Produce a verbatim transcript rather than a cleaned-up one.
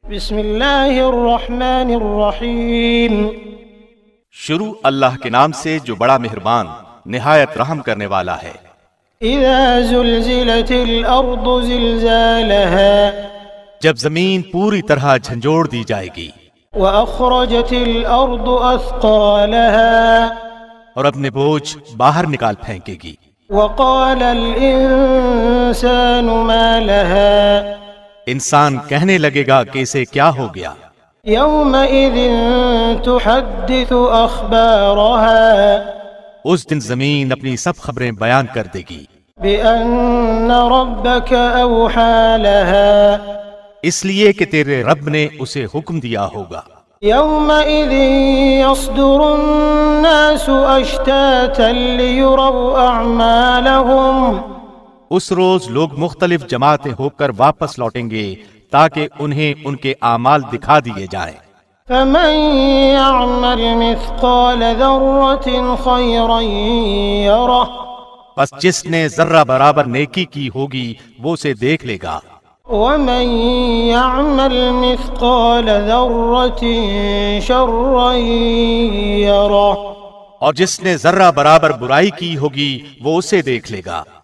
بسم اللہ الرحمن الرحیم۔ شروع اللہ کے نام سے جو بڑا مہربان نہایت رحم کرنے والا ہے۔ اذا زلزلت الارض زلزالها، جب زمین پوری طرح جھنجھوڑ دی جائے گی۔ واخرجت الارض اثقالها، اور اپنے بوجھ باہر نکال پھینکے گی۔ وقال الانسان ما لها، انسان کہنے لگے گا کہ اسے کیا ہو گیا۔ یومئذ تحدث اخبارها، اس دن زمین اپنی سب خبریں بیان کر دے گی۔ بأن ربك اوحى لها، اس لیے کہ تیرے رب نے اسے حکم دیا ہوگا۔ یومئذ یصدر الناس اشتاتا لیروا اعمالهم، اس روز لوگ مختلف جماعتیں ہو کر واپس لوٹیں گے تاکہ انہیں ان کے اعمال دکھا دیے جائیں۔ فمن يعمل مثقال ذرة خيرا يره، بس جس نے ذرہ برابر نیکی کی ہوگی وہ اسے دیکھ لے گا۔ ومن يعمل مثقال ذرة شرا يره، اور جس نے ذرہ برابر برائی کی ہوگی وہ اسے دیکھ لے گا۔